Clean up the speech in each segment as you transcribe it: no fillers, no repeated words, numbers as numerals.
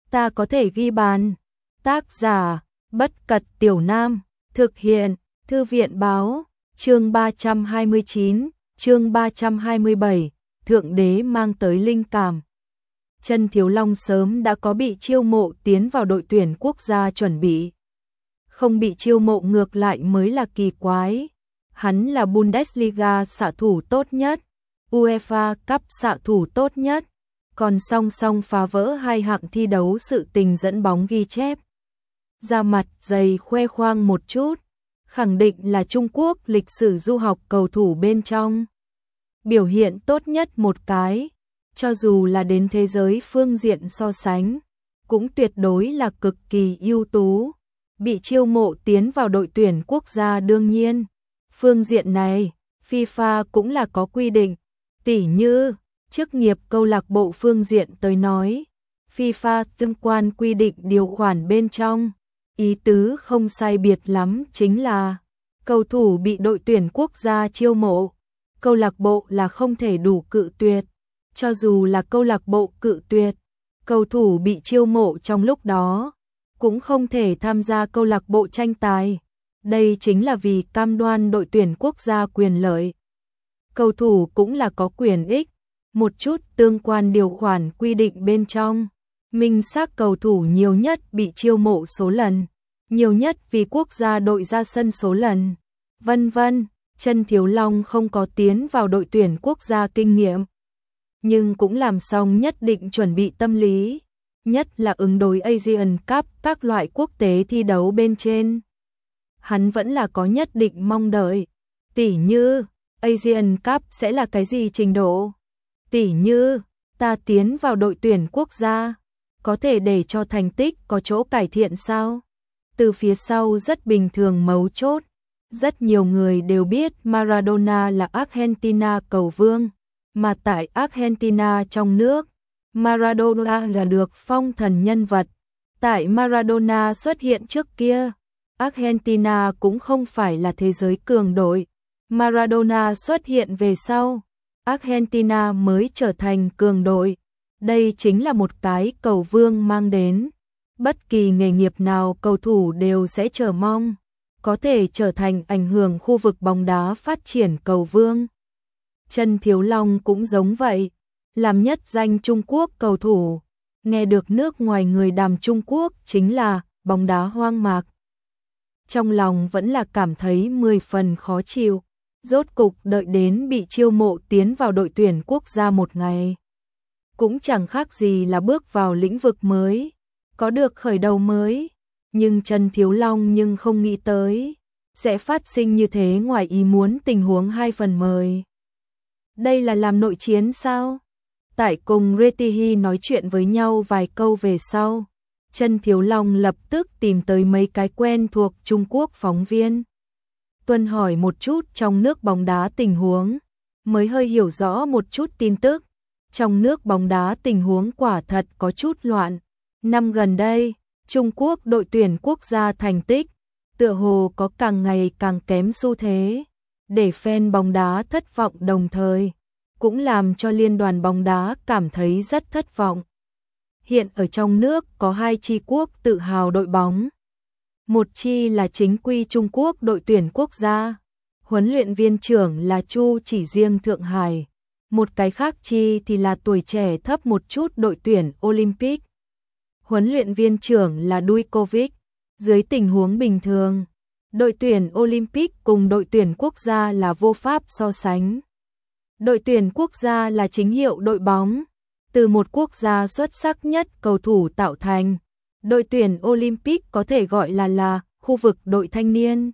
ta có thể ghi bàn. Tác giả, Bất Cật Tiểu Nam, thực hiện, Thư viện báo, chương 329, chương 327, Thượng Đế mang tới linh cảm. Trần Thiếu Long sớm đã có bị chiêu mộ tiến vào đội tuyển quốc gia chuẩn bị. Không bị chiêu mộ ngược lại mới là kỳ quái. Hắn là Bundesliga xạ thủ tốt nhất, UEFA Cup xạ thủ tốt nhất, còn song song phá vỡ hai hạng thi đấu sự tình dẫn bóng ghi chép. Ra mặt dày khoe khoang một chút, khẳng định là Trung Quốc lịch sử du học cầu thủ bên trong. Biểu hiện tốt nhất một cái, cho dù là đến thế giới phương diện so sánh, cũng tuyệt đối là cực kỳ ưu tú. Bị chiêu mộ tiến vào đội tuyển quốc gia đương nhiên. Phương diện này, FIFA cũng là có quy định, tỉ như chức nghiệp câu lạc bộ phương diện tới nói, FIFA tương quan quy định điều khoản bên trong, ý tứ không sai biệt lắm chính là cầu thủ bị đội tuyển quốc gia chiêu mộ, câu lạc bộ là không thể đủ cự tuyệt, cho dù là câu lạc bộ cự tuyệt, cầu thủ bị chiêu mộ trong lúc đó cũng không thể tham gia câu lạc bộ tranh tài. Đây chính là vì cam đoan đội tuyển quốc gia quyền lợi. Cầu thủ cũng là có quyền ích, một chút tương quan điều khoản quy định bên trong. Minh xác cầu thủ nhiều nhất bị chiêu mộ số lần, nhiều nhất vì quốc gia đội ra sân số lần, vân vân. Trần Thiếu Long không có tiến vào đội tuyển quốc gia kinh nghiệm, nhưng cũng làm xong nhất định chuẩn bị tâm lý, nhất là ứng đối Asian Cup các loại quốc tế thi đấu bên trên. Hắn vẫn là có nhất định mong đợi, tỉ như Asian Cup sẽ là cái gì trình độ, tỉ như ta tiến vào đội tuyển quốc gia, có thể để cho thành tích có chỗ cải thiện sao? Từ phía sau rất bình thường mấu chốt, rất nhiều người đều biết Maradona là Argentina cầu vương, mà tại Argentina trong nước, Maradona là được phong thần nhân vật. Tại Maradona xuất hiện trước kia, Argentina cũng không phải là thế giới cường đội. Maradona xuất hiện về sau, Argentina mới trở thành cường đội. Đây chính là một cái cầu vương mang đến. Bất kỳ nghề nghiệp nào cầu thủ đều sẽ chờ mong, có thể trở thành ảnh hưởng khu vực bóng đá phát triển cầu vương. Trần Thiếu Long cũng giống vậy, làm nhất danh Trung Quốc cầu thủ, nghe được nước ngoài người đàm Trung Quốc chính là bóng đá hoang mạc. Trong lòng vẫn là cảm thấy 10 phần khó chịu, rốt cục đợi đến bị chiêu mộ tiến vào đội tuyển quốc gia một ngày. Cũng chẳng khác gì là bước vào lĩnh vực mới, có được khởi đầu mới, nhưng Trần Thiếu Long nhưng không nghĩ tới, sẽ phát sinh như thế ngoài ý muốn tình huống 2 phần mười. Đây là làm nội chiến sao? Tại cùng Retihi nói chuyện với nhau vài câu về sau, Trần Thiếu Long lập tức tìm tới mấy cái quen thuộc Trung Quốc phóng viên. Tuân hỏi một chút trong nước bóng đá tình huống, mới hơi hiểu rõ một chút tin tức. Trong nước bóng đá tình huống quả thật có chút loạn. Năm gần đây, Trung Quốc đội tuyển quốc gia thành tích, tựa hồ có càng ngày càng kém xu thế, để fan bóng đá thất vọng đồng thời, cũng làm cho liên đoàn bóng đá cảm thấy rất thất vọng. Hiện ở trong nước có 2 chi quốc tự hào đội bóng. Một chi là chính quy Trung Quốc đội tuyển quốc gia, huấn luyện viên trưởng là Chu Chỉ Riêng Thượng Hải. Một cái khác chi thì là tuổi trẻ thấp một chút đội tuyển Olympic. Huấn luyện viên trưởng là Dujkovic. Dưới tình huống bình thường, đội tuyển Olympic cùng đội tuyển quốc gia là vô pháp so sánh. Đội tuyển quốc gia là chính hiệu đội bóng, từ một quốc gia xuất sắc nhất cầu thủ tạo thành. Đội tuyển Olympic có thể gọi là khu vực đội thanh niên,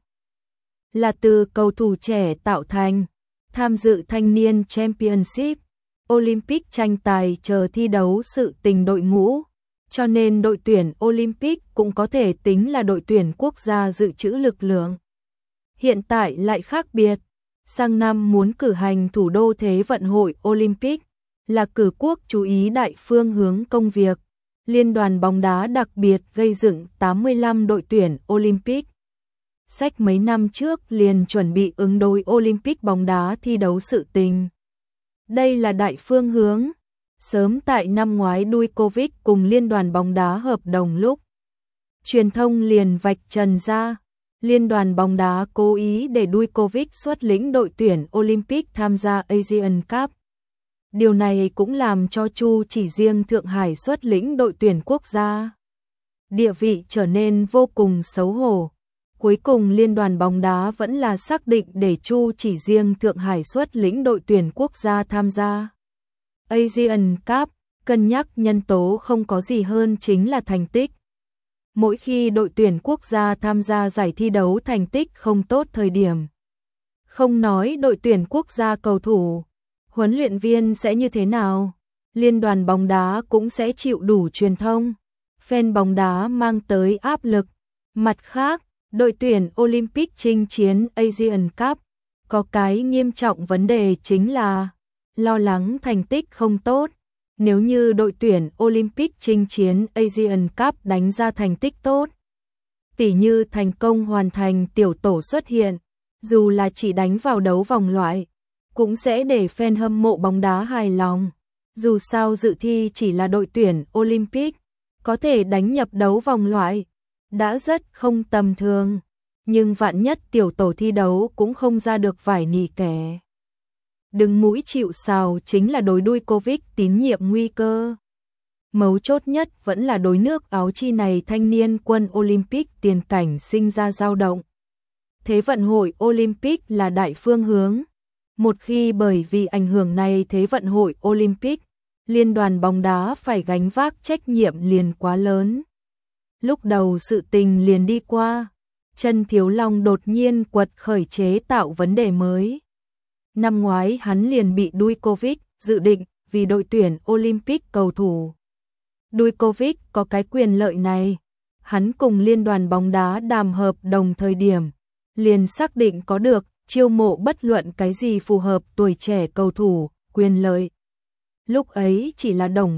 là từ cầu thủ trẻ tạo thành, tham dự thanh niên Championship, Olympic tranh tài chờ thi đấu sự tình đội ngũ, cho nên đội tuyển Olympic cũng có thể tính là đội tuyển quốc gia dự trữ lực lượng. Hiện tại lại khác biệt, sang năm muốn cử hành thủ đô Thế vận hội Olympic, là cử quốc chú ý đại phương hướng công việc. Liên đoàn bóng đá đặc biệt gây dựng 85 đội tuyển Olympic. Sách mấy năm trước liền chuẩn bị ứng đối Olympic bóng đá thi đấu sự tình. Đây là đại phương hướng, Sớm tại năm ngoái Dujkovic cùng Liên đoàn bóng đá hợp đồng lúc, truyền thông liền vạch trần ra, Liên đoàn bóng đá cố ý để Dujkovic xuất lĩnh đội tuyển Olympic tham gia Asian Cup. Điều này cũng làm cho Chu Chỉ Riêng Thượng Hải xuất lĩnh đội tuyển quốc gia địa vị trở nên vô cùng xấu hổ. Cuối cùng Liên đoàn bóng đá vẫn là xác định để Chu Chỉ Riêng Thượng Hải xuất lĩnh đội tuyển quốc gia tham gia Asian Cup, cân nhắc nhân tố không có gì hơn chính là thành tích. Mỗi khi đội tuyển quốc gia tham gia giải thi đấu thành tích không tốt thời điểm, không nói đội tuyển quốc gia cầu thủ, huấn luyện viên sẽ như thế nào, Liên đoàn bóng đá cũng sẽ chịu đủ truyền thông, fan bóng đá mang tới áp lực. Mặt khác, đội tuyển Olympic chinh chiến Asian Cup có cái nghiêm trọng vấn đề chính là lo lắng thành tích không tốt. Nếu như đội tuyển Olympic chinh chiến Asian Cup đánh ra thành tích tốt, tỉ như thành công hoàn thành tiểu tổ xuất hiện, dù là chỉ đánh vào đấu vòng loại, cũng sẽ để fan hâm mộ bóng đá hài lòng. Dù sao dự thi chỉ là đội tuyển Olympic, có thể đánh nhập đấu vòng loại, đã rất không tầm thường. Nhưng vạn nhất tiểu tổ thi đấu cũng không ra được vải nỉ kẻ đứng mũi chịu sào chính là đối Dujkovic tín nhiệm nguy cơ. Mấu chốt nhất vẫn là đối nước áo chi này thanh niên quân Olympic tiền cảnh sinh ra dao động. Thế vận hội Olympic là đại phương hướng. Một khi bởi vì ảnh hưởng này thế vận hội Olympic, Liên đoàn bóng đá phải gánh vác trách nhiệm liền quá lớn. Lúc đầu sự tình liền đi qua, Trần Thiếu Long đột nhiên quật khởi chế tạo vấn đề mới. Năm ngoái hắn liền bị Dujkovic dự định vì đội tuyển Olympic cầu thủ. Dujkovic có cái quyền lợi này, hắn cùng Liên đoàn bóng đá đàm hợp đồng thời điểm, liền xác định có được chiêu mộ bất luận cái gì phù hợp tuổi trẻ cầu thủ, quyền lợi. Lúc ấy chỉ là Đồng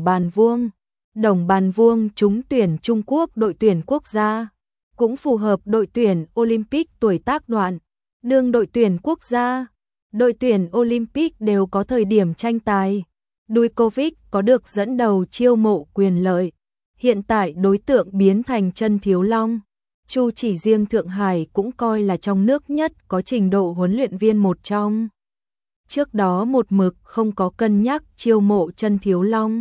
Bàn Vuông trúng tuyển Trung Quốc đội tuyển quốc gia, cũng phù hợp đội tuyển Olympic tuổi tác đoạn, đương đội tuyển quốc gia, đội tuyển Olympic đều có thời điểm tranh tài. Dujkovic có được dẫn đầu chiêu mộ quyền lợi, hiện tại đối tượng biến thành Trần Thiếu Long. Chu Chỉ Riêng Thượng Hải cũng coi là trong nước nhất có trình độ huấn luyện viên một trong. Trước đó một mực không có cân nhắc chiêu mộ Trần Thiếu Long,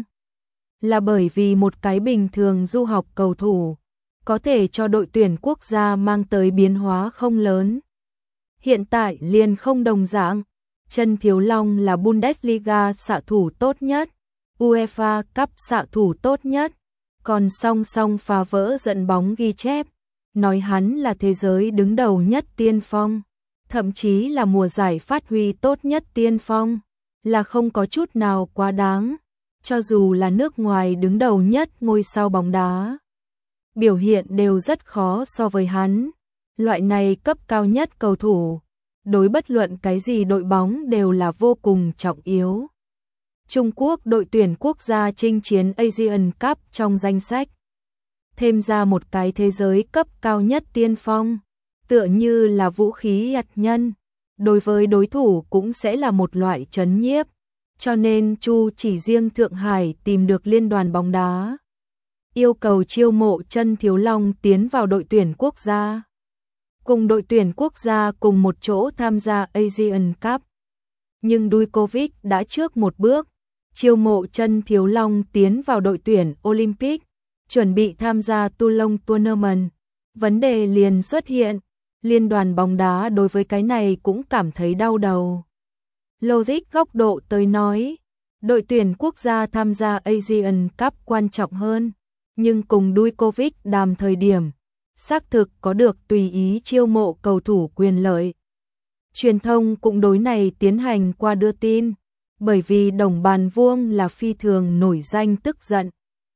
là bởi vì một cái bình thường du học cầu thủ, có thể cho đội tuyển quốc gia mang tới biến hóa không lớn. Hiện tại liền không đồng dạng, Trần Thiếu Long là Bundesliga xạ thủ tốt nhất, UEFA Cup xạ thủ tốt nhất, còn song song phá vỡ dẫn bóng ghi chép, nói hắn là thế giới đứng đầu nhất tiên phong, thậm chí là mùa giải phát huy tốt nhất tiên phong, là không có chút nào quá đáng, cho dù là nước ngoài đứng đầu nhất ngôi sao bóng đá. Biểu hiện đều rất khó so với hắn, loại này cấp cao nhất cầu thủ, đối bất luận cái gì đội bóng đều là vô cùng trọng yếu. Trung Quốc đội tuyển quốc gia chinh chiến Asian Cup trong danh sách, thêm ra một cái thế giới cấp cao nhất tiên phong, tựa như là vũ khí hạt nhân, đối với đối thủ cũng sẽ là một loại trấn nhiếp, cho nên Chu Chỉ Riêng Thượng Hải tìm được Liên đoàn bóng đá, yêu cầu chiêu mộ Trần Thiếu Long tiến vào đội tuyển quốc gia, cùng đội tuyển quốc gia cùng một chỗ tham gia Asian Cup. Nhưng Dujkovic đã trước một bước, chiêu mộ Trần Thiếu Long tiến vào đội tuyển Olympic, chuẩn bị tham gia Toulon Tournament. Vấn đề liền xuất hiện, Liên đoàn bóng đá đối với cái này cũng cảm thấy đau đầu. Logic góc độ tới nói, đội tuyển quốc gia tham gia Asian Cup quan trọng hơn, nhưng cùng Dujkovic đàm thời điểm, xác thực có được tùy ý chiêu mộ cầu thủ quyền lợi. Truyền thông cũng đối này tiến hành qua đưa tin, bởi vì Đồng Bàn Vuông là phi thường nổi danh tức giận.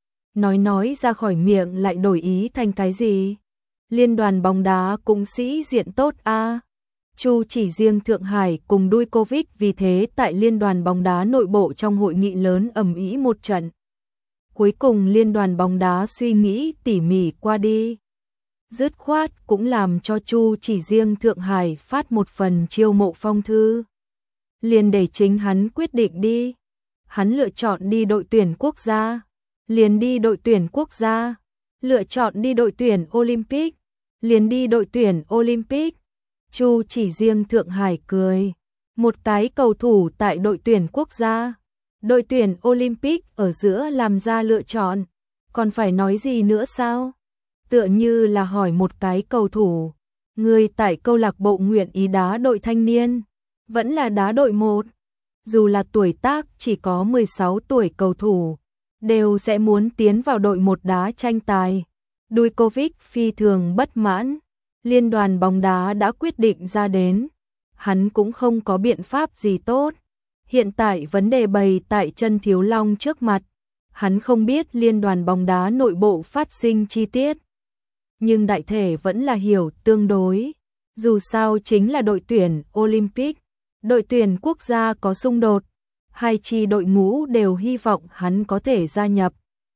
Nói ra khỏi miệng lại đổi ý thành cái gì? Liên đoàn bóng đá cũng sĩ diện tốt a. Chu Chỉ Riêng Thượng Hải cùng Dujkovic vì thế tại Liên đoàn bóng đá nội bộ trong hội nghị lớn ầm ĩ một trận. Cuối cùng Liên đoàn bóng đá suy nghĩ tỉ mỉ qua đi, dứt khoát cũng làm cho Chu Chỉ Riêng Thượng Hải phát một phần chiêu mộ phong thư. Liền để chính hắn quyết định đi. Hắn lựa chọn đi đội tuyển quốc gia, liền đi đội tuyển quốc gia. Lựa chọn đi đội tuyển Olympic, liền đi đội tuyển Olympic. Chu Chỉ Riêng Thượng Hải cười. Một cái cầu thủ tại đội tuyển quốc gia, đội tuyển Olympic ở giữa làm ra lựa chọn, còn phải nói gì nữa sao? Tựa như là hỏi một cái cầu thủ, người tại câu lạc bộ nguyện ý đá đội thanh niên, vẫn là đá đội 1. Dù là tuổi tác chỉ có 16 tuổi cầu thủ, đều sẽ muốn tiến vào đội 1 đá tranh tài. Dujkovic phi thường bất mãn, liên đoàn bóng đá đã quyết định ra đến, hắn cũng không có biện pháp gì tốt. Hiện tại vấn đề bày tại Chân Thiếu Long trước mặt, hắn không biết liên đoàn bóng đá nội bộ phát sinh chi tiết, nhưng đại thể vẫn là hiểu tương đối. Dù sao chính là đội tuyển Olympic, đội tuyển quốc gia có xung đột, hai chi đội ngũ đều hy vọng hắn có thể gia nhập.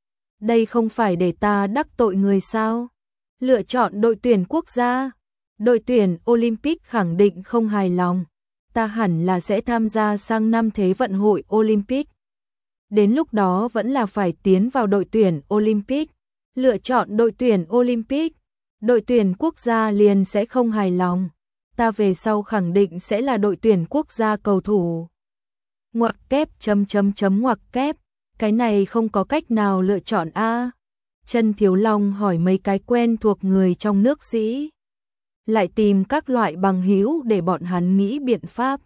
Đây không phải để ta đắc tội người sao? Lựa chọn đội tuyển quốc gia, đội tuyển Olympic khẳng định không hài lòng. Ta hẳn là sẽ tham gia sang năm Thế vận hội Olympic. Đến lúc đó vẫn là phải tiến vào đội tuyển Olympic. Lựa chọn đội tuyển Olympic, đội tuyển quốc gia liền sẽ không hài lòng. Ta về sau khẳng định sẽ là đội tuyển quốc gia cầu thủ. Ngoặc kép ngoặc kép, cái này không có cách nào lựa chọn a. Chân Thiếu Long hỏi mấy cái quen thuộc người trong nước dĩ, lại tìm các loại bằng hữu để bọn hắn nghĩ biện pháp.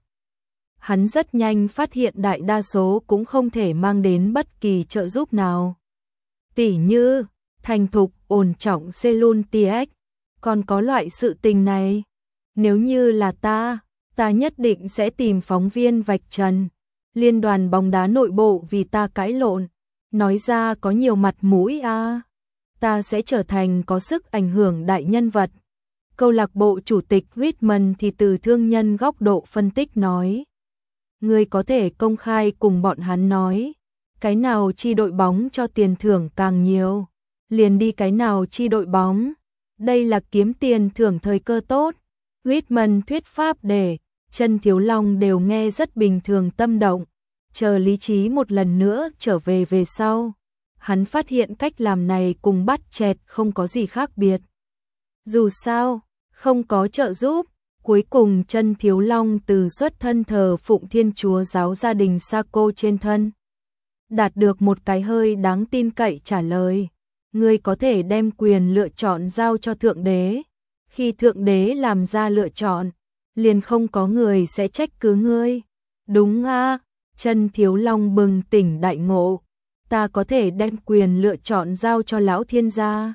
Hắn rất nhanh phát hiện đại đa số cũng không thể mang đến bất kỳ trợ giúp nào. Tỉ như, thành thục, ổn trọng Selun TX, còn có loại sự tình này. Nếu như là ta nhất định sẽ tìm phóng viên vạch trần. Liên đoàn bóng đá nội bộ vì ta cãi lộn, nói ra có nhiều mặt mũi a. Ta sẽ trở thành có sức ảnh hưởng đại nhân vật. Câu lạc bộ chủ tịch Richmond thì từ thương nhân góc độ phân tích nói. Người có thể công khai cùng bọn hắn nói, cái nào chi đội bóng cho tiền thưởng càng nhiều, liền đi cái nào chi đội bóng. Đây là kiếm tiền thưởng thời cơ tốt. Richmond thuyết pháp để Chân Thiếu Long đều nghe rất bình thường tâm động. Chờ lý trí một lần nữa trở về sau, hắn phát hiện cách làm này cùng bắt chẹt không có gì khác biệt. Dù sao, không có trợ giúp, cuối cùng Chân Thiếu Long từ xuất thân thờ phụng Thiên Chúa giáo gia đình Saco trên thân, đạt được một cái hơi đáng tin cậy trả lời. Ngươi có thể đem quyền lựa chọn giao cho Thượng Đế. Khi Thượng Đế làm ra lựa chọn, liền không có người sẽ trách cứ ngươi. Đúng a. Chân Thiếu Long bừng tỉnh đại ngộ. Ta có thể đem quyền lựa chọn giao cho lão thiên gia.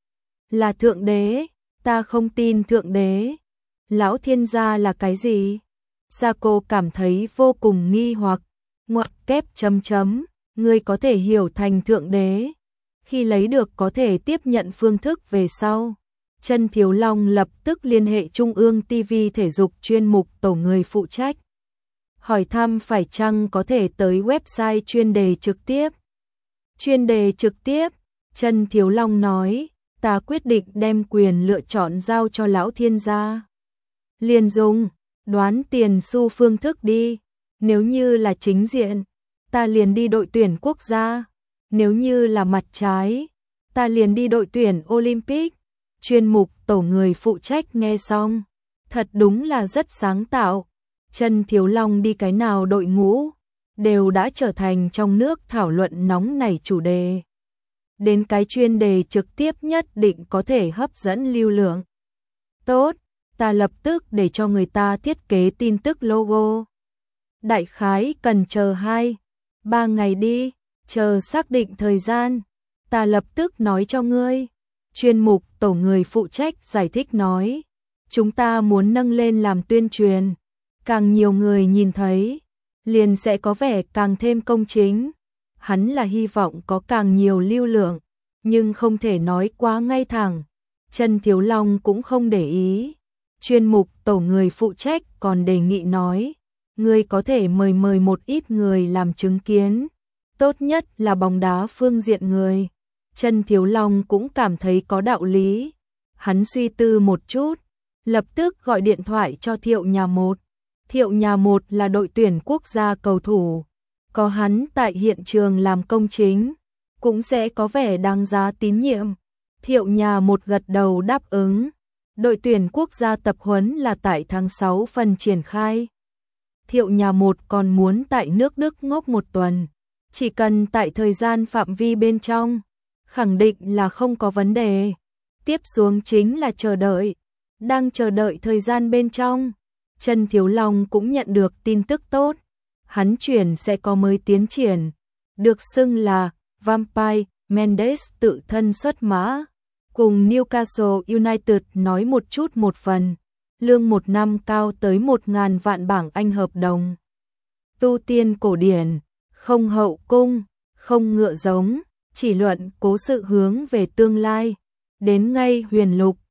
Là Thượng Đế, ta không tin Thượng Đế. Lão thiên gia là cái gì? Saco cảm thấy vô cùng nghi hoặc. Ngoặc kép ngươi có thể hiểu thành Thượng Đế. Khi lấy được có thể tiếp nhận phương thức về sau, Chân Thiếu Long lập tức liên hệ Trung ương TV thể dục chuyên mục tổ người phụ trách. Hỏi thăm phải chăng có thể tới website chuyên đề trực tiếp. Chuyên đề trực tiếp, Chân Thiếu Long nói, ta quyết định đem quyền lựa chọn giao cho lão thiên gia. Liền dùng, đoán tiền xu phương thức đi. Nếu như là chính diện, ta liền đi đội tuyển quốc gia. Nếu như là mặt trái, ta liền đi đội tuyển Olympic. Chuyên mục tổ người phụ trách nghe xong, thật đúng là rất sáng tạo. Chân Thiếu Long đi cái nào đội ngũ, đều đã trở thành trong nước thảo luận nóng nảy chủ đề. Đến cái chuyên đề trực tiếp nhất định có thể hấp dẫn lưu lượng. Tốt, ta lập tức để cho người ta thiết kế tin tức logo. Đại khái cần chờ 2-3 ngày đi, chờ xác định thời gian, ta lập tức nói cho ngươi. Chuyên mục tổ người phụ trách giải thích nói, chúng ta muốn nâng lên làm tuyên truyền, càng nhiều người nhìn thấy, liền sẽ có vẻ càng thêm công chính. Hắn là hy vọng có càng nhiều lưu lượng, nhưng không thể nói quá ngay thẳng. Chân Thiếu Long cũng không để ý. Chuyên mục tổ người phụ trách còn đề nghị nói, ngươi có thể mời một ít người làm chứng kiến, tốt nhất là bóng đá phương diện người. Chân Thiếu Long cũng cảm thấy có đạo lý. Hắn suy tư một chút, lập tức gọi điện thoại cho Thiệu Nhà Một. Thiệu Nhà Một là đội tuyển quốc gia cầu thủ, có hắn tại hiện trường làm công chính, cũng sẽ có vẻ đáng giá tín nhiệm. Thiệu Nhà Một gật đầu đáp ứng. Đội tuyển quốc gia tập huấn là tại tháng 6 phần triển khai. Thiệu Nhà Một còn muốn tại nước Đức ngốc 1 tuần, chỉ cần tại thời gian phạm vi bên trong, khẳng định là không có vấn đề. Tiếp xuống chính là chờ đợi. Đang chờ đợi thời gian bên trong, Trần Thiếu Long cũng nhận được tin tức tốt. Hắn chuyển sẽ có mới tiến triển, được xưng là Vampire Mendes tự thân xuất mã, cùng Newcastle United nói một chút một phần, lương 1 năm cao tới 1.000 vạn bảng Anh hợp đồng. Tu tiên cổ điển, không hậu cung, không ngựa giống, chỉ luận cố sự hướng về tương lai, đến ngay huyền lục,